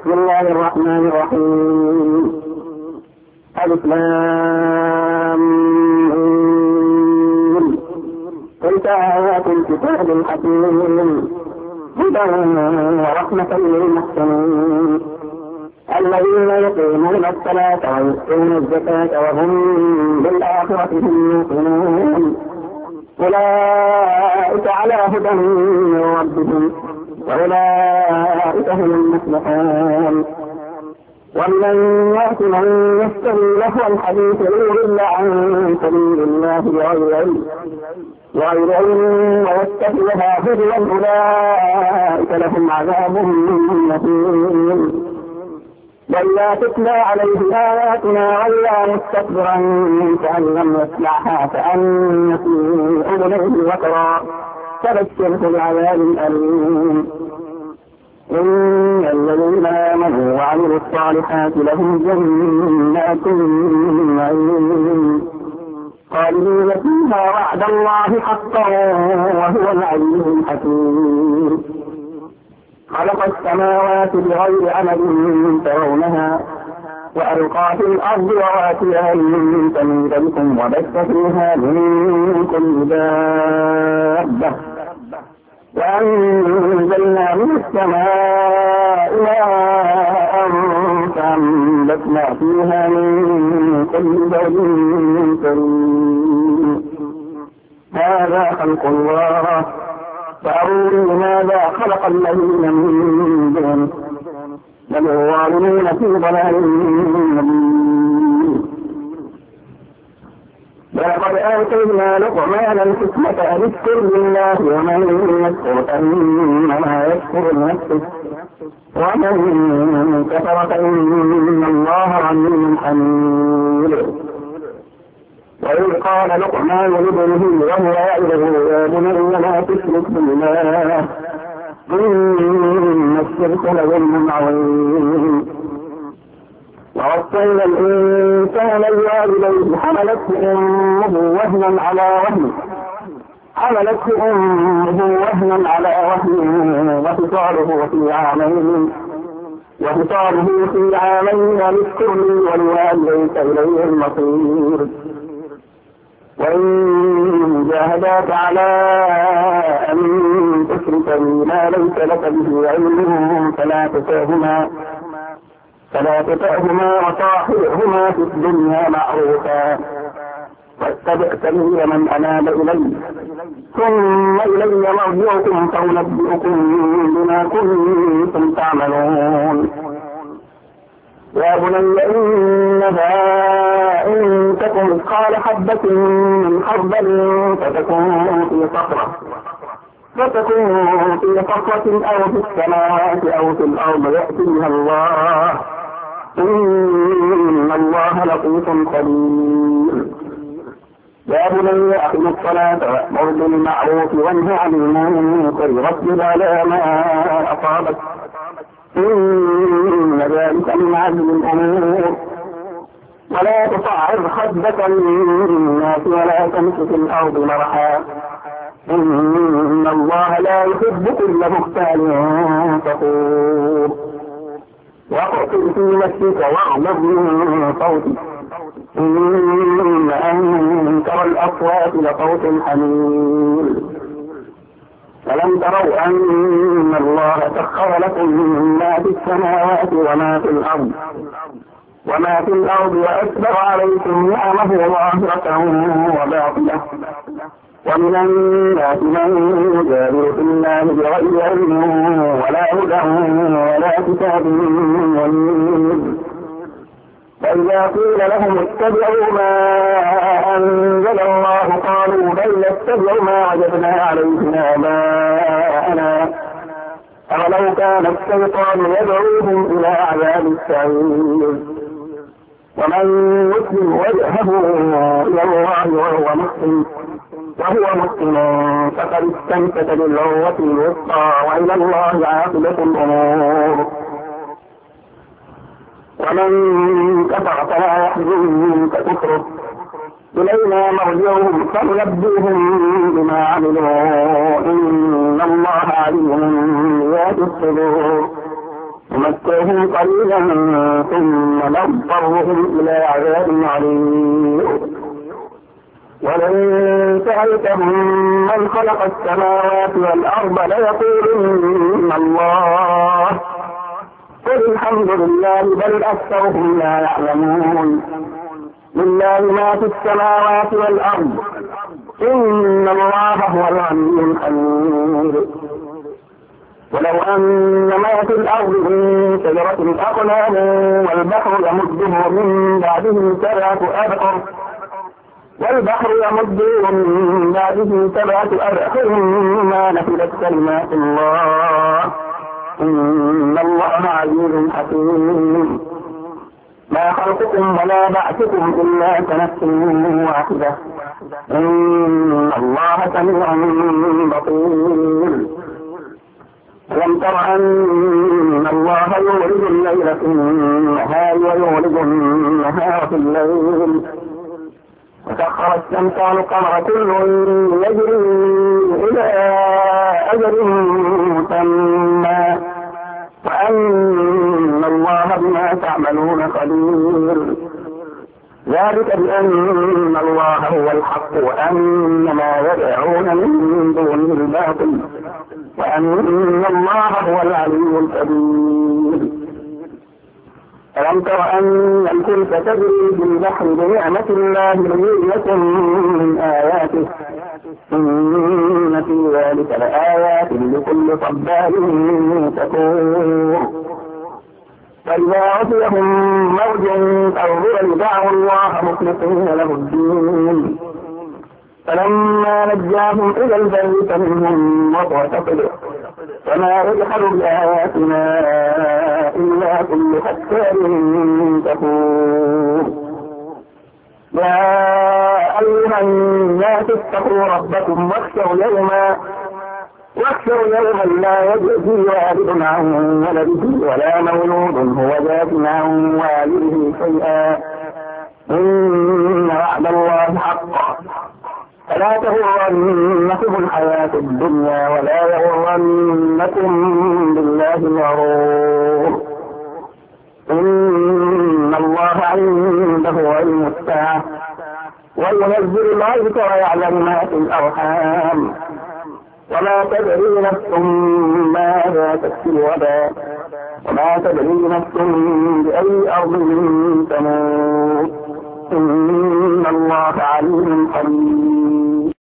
بسم الله الرحمن الرحيم. ألف لام ميم. تلك آيات الكتاب الحكيم هدى ورحمة للمحسنين الذين يقيمون الصلاة ويؤتون الزكاة وهم بالآخرة هم يوقنون أولئك على هدى من ربهم وأولئك هم المفلحون. ومن الناس من يشتري لهو الحديث ليضل عن سبيل الله بغير علم ويتخذها هزوا أولئك لهم عذاب مهين. وإذا تتلى عليه آياتنا ولى مستكبرا كأن لم يسمعها كأن في أذنيه وقرا فبشره بعذاب أليم. إن الذين آمنوا وعملوا الصالحات لهم جنات النعيم خالدين فيها وعد الله حقا وهو العزيز الحكيم. خلق السماوات بغير عمد ترونها وألقى في الأرض رواسي أن تميد بكم وبث فيها من كل دابة وأنزلنا من السماء ماء فأنبتنا فيها من كل زوج كريم. هذا خلق الله فأروني ماذا خلق الذين من دونه بل الظالمون في ضلال مبين. ولقد آتينا لقمان الحكمة أن اشكر لله ومن يكفر فإنما يكفر لنفسه ومن كفر فإن الله غني حميد. وإذ قال لقمان لابنه وهو يعظه يا بني لا تشرك بالله إن الشرك لظلم عظيم. ووصينا الإنسان بوالديه حملته أمه وهنا على وهن وفصاله في عامين أن اشكر لي ولوالديك إليه المصير. وإن جاهداك على أن تشرك بي ما ليس لك به علم فلا تطعهما وصاحبهما في الدنيا معروفا واتبع سبيل من أناب إلي ثم إلي مرجعكم فأنبئكم بما كنتم تعملون. يا بني إنها إن تكن مثقال حبة من خردل فتكون في صخرة أو في السماوات أو في الأرض يأتي بها الله إن الله لطيف خبير. يا بني أقم الصلاة وأمر بالمعروف وانه عن المنكر واصبر على ما أصابك إن ذلك من عزم الأمور. ولا تصعر خدك للناس ولا تمش في الأرض مرحا إن الله لا يحب كل مختال فخور. واقصد في نفسك واغضب من صوتك إن أنكر الأصوات لصوت الحمير. ألم تروا أن الله سخر لكم ما في السماوات وما في الأرض وأسبغ عليكم نعمه ظاهرة وباطنة ومن الناس من يجادل في الله بغير علم ولا هدى ولا كتاب منير. فإذا قيل لهم اتبعوا ما أنزل الله قالوا بل نتبع ما وجدنا عليه آباءنا أولو كان الشيطان يدعوهم إلى عذاب السعير. ومن يسلم وجهه إلى الله وهو محسن فقد استمسك بالعروة الوثقى وإلى الله عاقبة الأمور. ومن كفر فلا يحزنك كفره إلينا مرجعهم فننبئهم بما عملوا إن الله عليم بذات الصدور نمتعهم قليلا ثم نضطرهم إلى عذاب عليم. ولئن سألتهم من خلق السماوات والأرض ليقولن الله قل الحمد لله بل أكثرهم لا يعلمون. لله ما في السماوات والأرض إن الله هو الغني الحميد. ولو أن ما في الأرض من شجرة أقلام والبحر يمده من بعده سبعة أبحر ما نفدت كلمات الله إن الله عزيز حكيم. ما خلقكم ولا بعثكم إلا كنفس واحدة إن الله سميع بصير. ألم تر أن الله يولد الليل في النهار ويولد النهار في الليل وسخر الشمس والقمر كل يجري إلى أجل مسمى وأن الله بما تعملون خبير. ذلك بأن الله هو الحق وأن ما يدعون من دونه الباطل وأن الله هو العلي الكبير. ألم تر أن الفلك تجري في البحر بنعمة الله ليريكم من آياته إن في ذلك لآيات لكل صبار شكور. فإذا غشيهم موج كالظلل دعوا الله مخلصين له الدين فلما نجاهم إلى البر فمنهم مقتصد وما يجحد بآياتنا إلا كل ختار كفور. يا أيها الناس اتقوا ربكم واخشوا يوما لا يجزي والد عن ولده ولا مولود هو جاز عن والده شيئا إن وعد الله حق فلا تغرنكم الحياة الدنيا ولا يغرنكم بالله الغرور. إن الله عنده علم الساعة وينزل الغيث ويعلم ما في الأرحام وما تدري نفس ماذا تكسب غدا وما تدري نفس بأي أرض تموت إن الله عليم خبير.